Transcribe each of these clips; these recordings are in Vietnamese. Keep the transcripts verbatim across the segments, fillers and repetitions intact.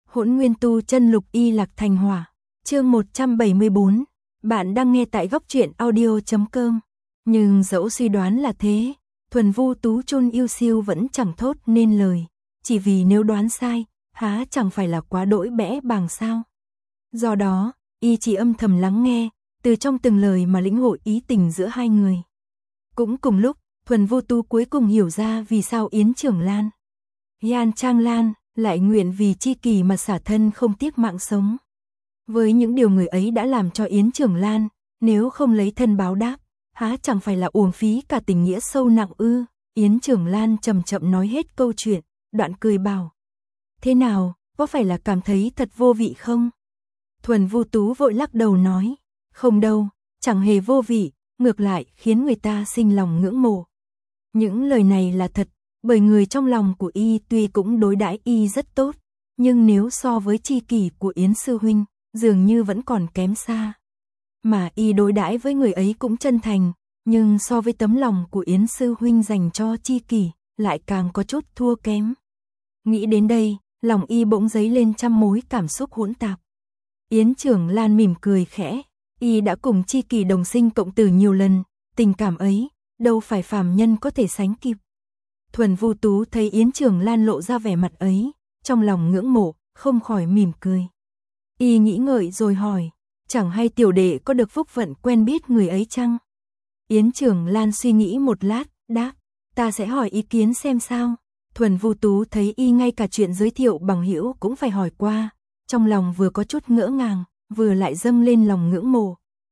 Hỗn Nguyên Tu Chân Lục Y Lạc Thành Hỏa, chương một trăm bảy mươi bốn. Bạn đang nghe tại góc truyện audio chấm com. Nhưng dẫu suy đoán là thế, Thuần Vu Tú Chun yêu siêu vẫn chẳng thốt nên lời, chỉ vì nếu đoán sai, há chẳng phải là quá đỗi bẽ bàng sao? Do đó, y chỉ âm thầm lắng nghe, từ trong từng lời mà lĩnh hội ý tình giữa hai người. Cũng cùng lúc, Thuần Vu Tú cuối cùng hiểu ra vì sao Yến Trưởng Lan, Yan Trang Lan lại nguyện vì chi kỷ mà xả thân không tiếc mạng sống. Với những điều người ấy đã làm cho Yến Trưởng Lan, nếu không lấy thân báo đáp, há chẳng phải là uổng phí cả tình nghĩa sâu nặng ư? Yến Trưởng Lan chậm chậm nói hết câu chuyện, đoạn cười bảo: "Thế nào, có phải là cảm thấy thật vô vị không?" Thuần Vu Tú vội lắc đầu nói: "Không đâu, chẳng hề vô vị, ngược lại khiến người ta sinh lòng ngưỡng mộ." Những lời này là thật, bởi người trong lòng của y tuy cũng đối đãi y rất tốt, nhưng nếu so với chi kỷ của Yến sư huynh, dường như vẫn còn kém xa. Mà y đối đãi với người ấy cũng chân thành, nhưng so với tấm lòng của Yến sư huynh dành cho chi kỷ, lại càng có chút thua kém. Nghĩ đến đây, lòng y bỗng dấy lên trăm mối cảm xúc hỗn tạp. Yến Trưởng Lan mỉm cười khẽ, y đã cùng chi kỷ đồng sinh cộng tử nhiều lần, tình cảm ấy, đâu phải phàm nhân có thể sánh kịp. Thuần Vu Tú thấy Yến Trưởng Lan lộ ra vẻ mặt ấy, trong lòng ngưỡng mộ, không khỏi mỉm cười. Y nghĩ ngợi rồi hỏi, chẳng hay tiểu đệ có được phúc phận quen biết người ấy chăng? Yến Trưởng Lan suy nghĩ một lát, đáp, ta sẽ hỏi ý kiến xem sao. Thuần Vu Tú thấy y ngay cả chuyện giới thiệu bằng hữu cũng phải hỏi qua, trong lòng vừa có chút ngỡ ngàng, vừa lại dâng lên lòng ngưỡng mộ.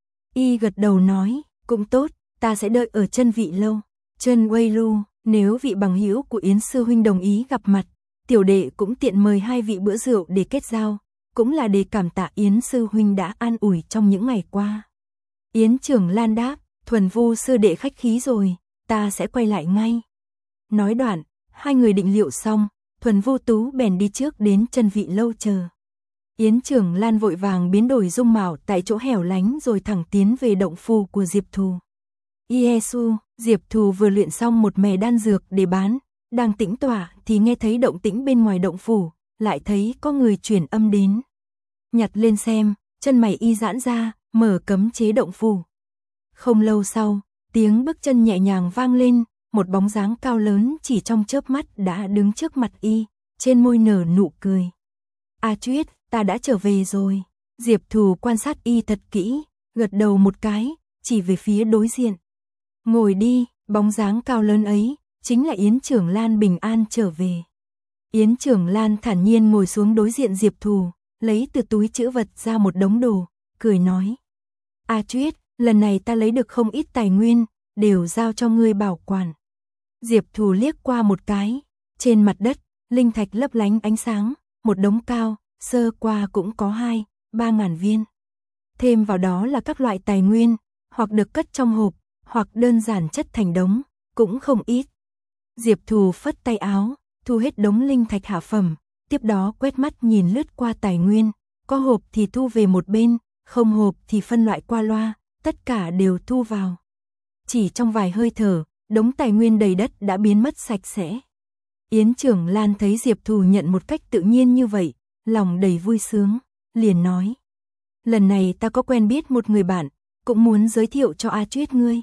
Y gật đầu nói, cũng tốt, ta sẽ đợi ở chân vị lâu. Chân Wei Lu, nếu vị bằng hữu của Yến sư huynh đồng ý gặp mặt, tiểu đệ cũng tiện mời hai vị bữa rượu để kết giao, cũng là để cảm tạ Yến sư huynh đã an ủi trong những ngày qua. Yến Trưởng Lan đáp, Thuần Vu sư đệ khách khí rồi, ta sẽ quay lại ngay. Nói đoạn, hai người định liệu xong, Thuần Vu Tú bèn đi trước đến chân vị lâu chờ. Yến Trưởng Lan vội vàng biến đổi dung mạo tại chỗ hẻo lánh rồi thẳng tiến về động phủ của Diệp Thù. Yesu, Diệp Thù vừa luyện xong một mẻ đan dược để bán, đang tĩnh tọa thì nghe thấy động tĩnh bên ngoài động phủ, lại thấy có người truyền âm đến. Nhặt lên xem, chân mày y giãn ra, mở cấm chế động phủ. Không lâu sau, tiếng bước chân nhẹ nhàng vang lên, một bóng dáng cao lớn chỉ trong chớp mắt đã đứng trước mặt y, trên môi nở nụ cười. A Chuyết, ta đã trở về rồi. Diệp Thù quan sát y thật kỹ, gật đầu một cái, chỉ về phía đối diện. Ngồi đi, bóng dáng cao lớn ấy, chính là Yến Trưởng Lan bình an trở về. Yến Trưởng Lan thản nhiên ngồi xuống đối diện Diệp Thù, lấy từ túi trữ vật ra một đống đồ, cười nói. A Chuyết, lần này ta lấy được không ít tài nguyên, đều giao cho ngươi bảo quản. Diệp Thù liếc qua một cái, trên mặt đất, linh thạch lấp lánh ánh sáng, một đống cao, sơ qua cũng có hai, ba ngàn viên. Thêm vào đó là các loại tài nguyên, hoặc được cất trong hộp, hoặc đơn giản chất thành đống, cũng không ít. Diệp Thù phất tay áo, thu hết đống linh thạch hạ phẩm, tiếp đó quét mắt nhìn lướt qua tài nguyên, có hộp thì thu về một bên, không hộp thì phân loại qua loa, tất cả đều thu vào. Chỉ trong vài hơi thở, đống tài nguyên đầy đất đã biến mất sạch sẽ. Yến Trưởng Lan thấy Diệp Thù nhận một cách tự nhiên như vậy, lòng đầy vui sướng, liền nói. Lần này ta có quen biết một người bạn, cũng muốn giới thiệu cho A Chuyết ngươi.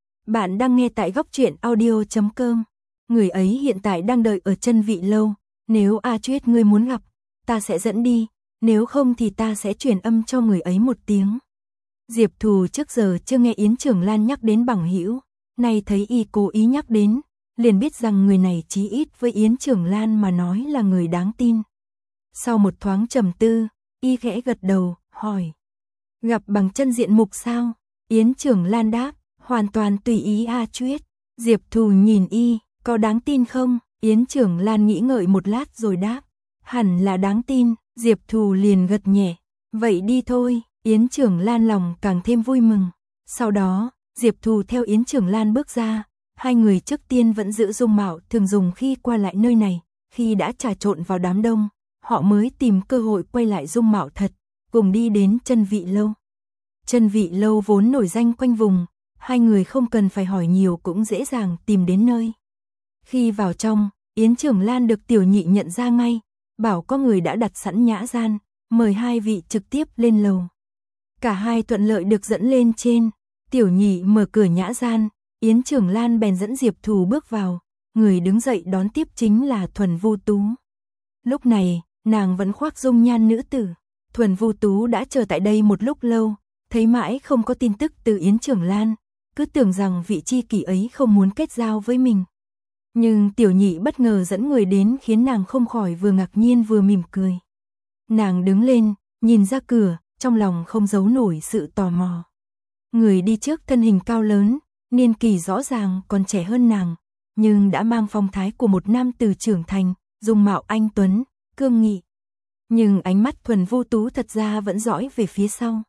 Bạn đang nghe tại góc truyện audio chấm com. Người ấy hiện tại đang đợi ở chân vị lâu, nếu A Chuyết ngươi muốn gặp, ta sẽ dẫn đi, nếu không thì ta sẽ truyền âm cho người ấy một tiếng. Diệp Thù trước giờ chưa nghe Yến Trưởng Lan nhắc đến bằng hữu, nay thấy y cố ý nhắc đến, liền biết rằng người này chí ít với Yến Trưởng Lan mà nói là người đáng tin. Sau một thoáng trầm tư, y khẽ gật đầu, hỏi. Gặp bằng chân diện mục sao? Yến Trưởng Lan đáp, hoàn toàn tùy ý A Chuyết. Diệp Thù nhìn y, có đáng tin không? Yến Trưởng Lan nghĩ ngợi một lát rồi đáp, hẳn là đáng tin. Diệp Thù liền gật nhẹ, vậy đi thôi. Yến Trưởng Lan lòng càng thêm vui mừng. Sau đó, Diệp Thù theo Yến Trưởng Lan bước ra, hai người trước tiên vẫn giữ dung mạo thường dùng khi qua lại nơi này, khi đã trà trộn vào đám đông, họ mới tìm cơ hội quay lại dung mạo thật, cùng đi đến chân vị lâu. Chân vị lâu vốn nổi danh quanh vùng, hai người không cần phải hỏi nhiều cũng dễ dàng tìm đến nơi. Khi vào trong, Yến Trưởng Lan được tiểu nhị nhận ra ngay, bảo có người đã đặt sẵn nhã gian, mời hai vị trực tiếp lên lầu. Cả hai thuận lợi được dẫn lên trên, Tiểu Nhị mở cửa nhã gian, Yến Trưởng Lan bèn dẫn Diệp Thù bước vào, người đứng dậy đón tiếp chính là Thuần Vu Tú. Lúc này, nàng vẫn khoác dung nhan nữ tử, Thuần Vu Tú đã chờ tại đây một lúc lâu, thấy mãi không có tin tức từ Yến Trưởng Lan, cứ tưởng rằng vị tri kỷ ấy không muốn kết giao với mình. Nhưng Tiểu Nhị bất ngờ dẫn người đến khiến nàng không khỏi vừa ngạc nhiên vừa mỉm cười. Nàng đứng lên, nhìn ra cửa, trong lòng không giấu nổi sự tò mò. Người đi trước thân hình cao lớn, niên kỳ rõ ràng còn trẻ hơn nàng, nhưng đã mang phong thái của một nam tử trưởng thành, dung mạo anh tuấn, cương nghị. Nhưng ánh mắt Thuần Vu Tú thật ra vẫn dõi về phía sau.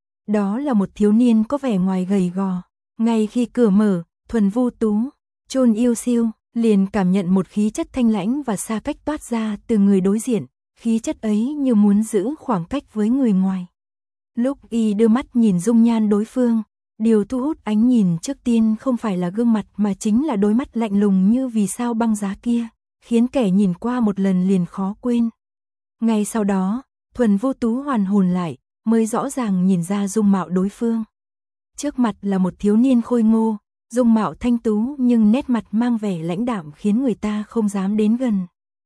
Đó là một thiếu niên có vẻ ngoài gầy gò. Ngay khi cửa mở, Thuần Vu Tú, Chôn Yêu Siêu, liền cảm nhận một khí chất thanh lãnh và xa cách toát ra từ người đối diện, khí chất ấy như muốn giữ khoảng cách với người ngoài. Lúc y đưa mắt nhìn dung nhan đối phương, điều thu hút ánh nhìn trước tiên không phải là gương mặt mà chính là đôi mắt lạnh lùng như vì sao băng giá kia, khiến kẻ nhìn qua một lần liền khó quên. Ngay sau đó, Thuần Vu Tú hoàn hồn lại, mới rõ ràng nhìn ra dung mạo đối phương. Trước mặt là một thiếu niên khôi ngô, dung mạo thanh tú nhưng nét mặt mang vẻ lãnh đạm khiến người ta không dám đến gần.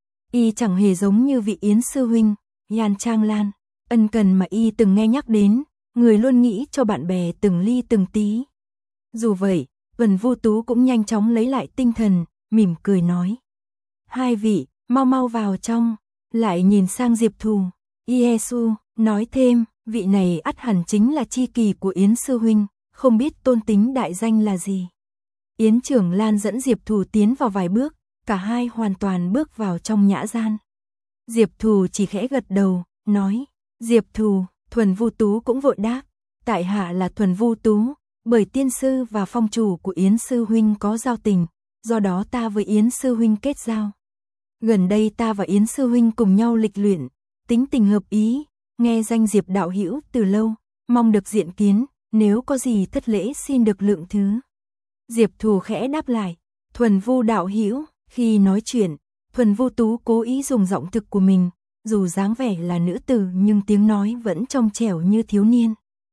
Y chẳng hề giống như vị Yến sư huynh, Yan Trang Lan, ân cần mà y từng nghe nhắc đến, người luôn nghĩ cho bạn bè từng ly từng tí. Dù vậy, Thuần Vu Tú cũng nhanh chóng lấy lại tinh thần, mỉm cười nói: "Hai vị, mau mau vào trong." Lại nhìn sang Diệp Thù, Iesu, nói thêm, vị này ắt hẳn chính là tri kỷ của Yến sư huynh, không biết tôn tính đại danh là gì. Yến Trưởng Lan dẫn Diệp Thù tiến vào vài bước, cả hai hoàn toàn bước vào trong nhã gian. Diệp Thù chỉ khẽ gật đầu, nói: "Diệp Thù." Thuần Vu Tú cũng vội đáp: "Tại hạ là Thuần Vu Tú, bởi tiên sư và phong chủ của Yến sư huynh có giao tình, do đó ta với Yến sư huynh kết giao. Gần đây ta và Yến sư huynh cùng nhau lịch luyện, tính tình hợp ý, nghe danh Diệp đạo hữu từ lâu, mong được diện kiến, nếu có gì thất lễ xin được lượng thứ." Diệp Thù khẽ đáp lại: "Thuần Vu đạo hữu." Khi nói chuyện, Thuần Vu Tú cố ý dùng giọng thực của mình, dù dáng vẻ là nữ tử nhưng tiếng nói vẫn trong trẻo như thiếu niên.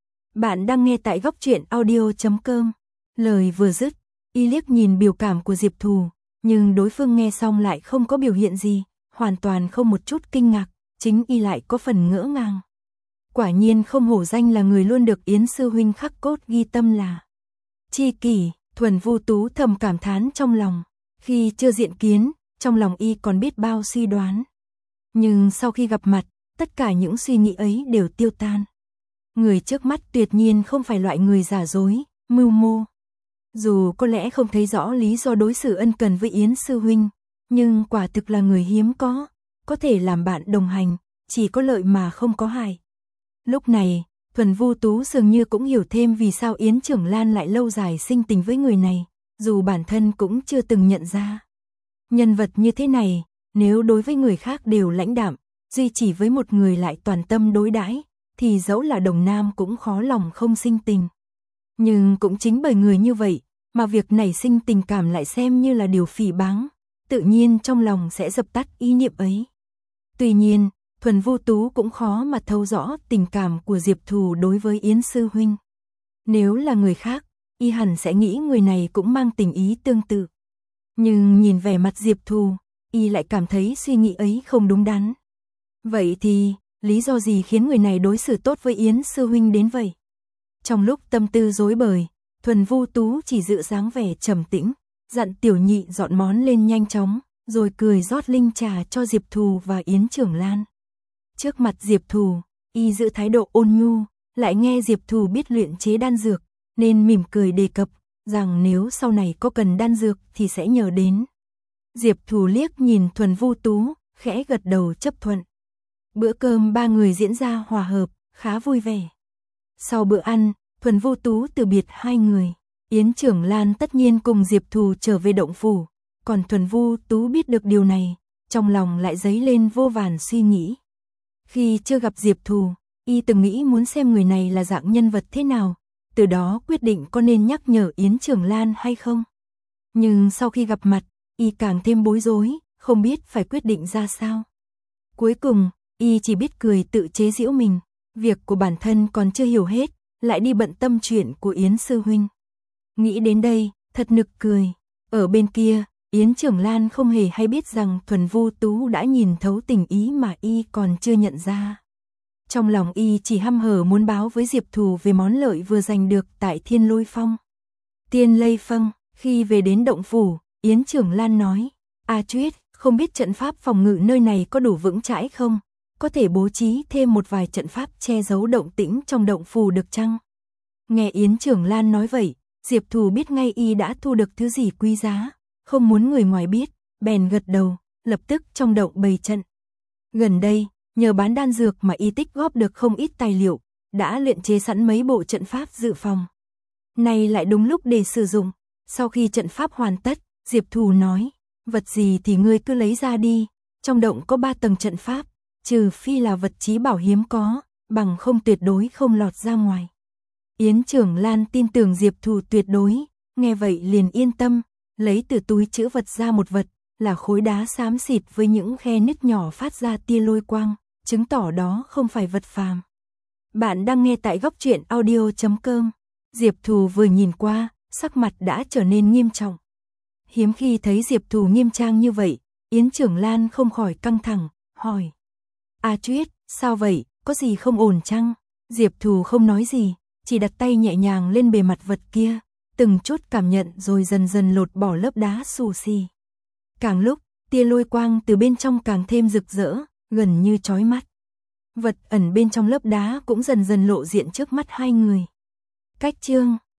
Bạn đang nghe tại góc truyện audio chấm com. Lời vừa dứt, y liếc nhìn biểu cảm của Diệp Thù, nhưng đối phương nghe xong lại không có biểu hiện gì, hoàn toàn không một chút kinh ngạc, chính y lại có phần ngỡ ngàng. Quả nhiên không hổ danh là người luôn được Yến sư huynh khắc cốt ghi tâm là tri kỷ. Thuần Vu Tú thầm cảm thán trong lòng, khi chưa diện kiến, trong lòng y còn biết bao suy đoán. Nhưng sau khi gặp mặt, tất cả những suy nghĩ ấy đều tiêu tan. Người trước mắt tuyệt nhiên không phải loại người giả dối, mưu mô. Dù có lẽ không thấy rõ lý do đối xử ân cần với Yến sư huynh, nhưng quả thực là người hiếm có, có thể làm bạn đồng hành, chỉ có lợi mà không có hại. Lúc này, Thuần Vu Tú dường như cũng hiểu thêm vì sao Yến Trưởng Lan lại lâu dài sinh tình với người này, dù bản thân cũng chưa từng nhận ra. Nhân vật như thế này, nếu đối với người khác đều lãnh đạm, duy chỉ với một người lại toàn tâm đối đãi, thì dẫu là đồng nam cũng khó lòng không sinh tình. Nhưng cũng chính bởi người như vậy, mà việc nảy sinh tình cảm lại xem như là điều phỉ báng, tự nhiên trong lòng sẽ dập tắt ý niệm ấy. Tuy nhiên, Thuần Vu Tú cũng khó mà thấu rõ tình cảm của Diệp Thù đối với Yến sư huynh. Nếu là người khác, y hẳn sẽ nghĩ người này cũng mang tình ý tương tự. Nhưng nhìn vẻ mặt Diệp Thù, y lại cảm thấy suy nghĩ ấy không đúng đắn. Vậy thì, lý do gì khiến người này đối xử tốt với Yến sư huynh đến vậy? Trong lúc tâm tư rối bời, Thuần Vu Tú chỉ giữ dáng vẻ trầm tĩnh, dặn Tiểu Nhị dọn món lên nhanh chóng, rồi cười rót linh trà cho Diệp Thù và Yến Trưởng Lan. Trước mặt Diệp Thù, y giữ thái độ ôn nhu, lại nghe Diệp Thù biết luyện chế đan dược, nên mỉm cười đề cập rằng nếu sau này có cần đan dược thì sẽ nhờ đến. Diệp Thù liếc nhìn Thuần Vu Tú, khẽ gật đầu chấp thuận. Bữa cơm ba người diễn ra hòa hợp, khá vui vẻ. Sau bữa ăn, Thuần Vu Tú từ biệt hai người. Yến Trưởng Lan tất nhiên cùng Diệp Thù trở về động phủ, còn Thuần Vu Tú biết được điều này, trong lòng lại dấy lên vô vàn suy nghĩ. Khi chưa gặp Diệp Thù, y từng nghĩ muốn xem người này là dạng nhân vật thế nào, từ đó quyết định có nên nhắc nhở Yến Trưởng Lan hay không. Nhưng sau khi gặp mặt, y càng thêm bối rối, không biết phải quyết định ra sao. Cuối cùng, y chỉ biết cười tự chế giễu mình, việc của bản thân còn chưa hiểu hết, lại đi bận tâm chuyện của Yến sư huynh. Nghĩ đến đây, thật nực cười. Ở bên kia, Yến Trưởng Lan không hề hay biết rằng Thuần Vu Tú đã nhìn thấu tình ý mà y còn chưa nhận ra. Trong lòng y chỉ hăm hở muốn báo với Diệp Thù về món lợi vừa giành được tại Thiên Lôi Phong. Tiên Lây Phong, khi về đến động phủ, Yến Trưởng Lan nói, A Chuyết, không biết trận pháp phòng ngự nơi này có đủ vững chãi không? Có thể bố trí thêm một vài trận pháp che giấu động tĩnh trong động phủ được chăng? Nghe Yến Trưởng Lan nói vậy, Diệp Thù biết ngay y đã thu được thứ gì quý giá, không muốn người ngoài biết, bèn gật đầu, lập tức trong động bày trận. Gần đây, nhờ bán đan dược mà y tích góp được không ít tài liệu, đã luyện chế sẵn mấy bộ trận pháp dự phòng. Nay lại đúng lúc để sử dụng. Sau khi trận pháp hoàn tất, Diệp Thù nói, vật gì thì ngươi cứ lấy ra đi, trong động có ba tầng trận pháp, trừ phi là vật chí bảo hiếm có, bằng không tuyệt đối không lọt ra ngoài. Yến Trưởng Lan tin tưởng Diệp Thù tuyệt đối, nghe vậy liền yên tâm, lấy từ túi trữ vật ra một vật, là khối đá xám xịt với những khe nứt nhỏ phát ra tia lôi quang, chứng tỏ đó không phải vật phàm. Bạn đang nghe tại góc truyện audio chấm com. Diệp Thù vừa nhìn qua, sắc mặt đã trở nên nghiêm trọng. Hiếm khi thấy Diệp Thù nghiêm trang như vậy, Yến Trưởng Lan không khỏi căng thẳng, hỏi. A Chuyết, sao vậy, có gì không ổn chăng? Diệp Thù không nói gì, chỉ đặt tay nhẹ nhàng lên bề mặt vật kia, từng chút cảm nhận rồi dần dần lột bỏ lớp đá xù xì. Càng lúc, tia lôi quang từ bên trong càng thêm rực rỡ, gần như chói mắt. Vật ẩn bên trong lớp đá cũng dần dần lộ diện trước mắt hai người. Cách chương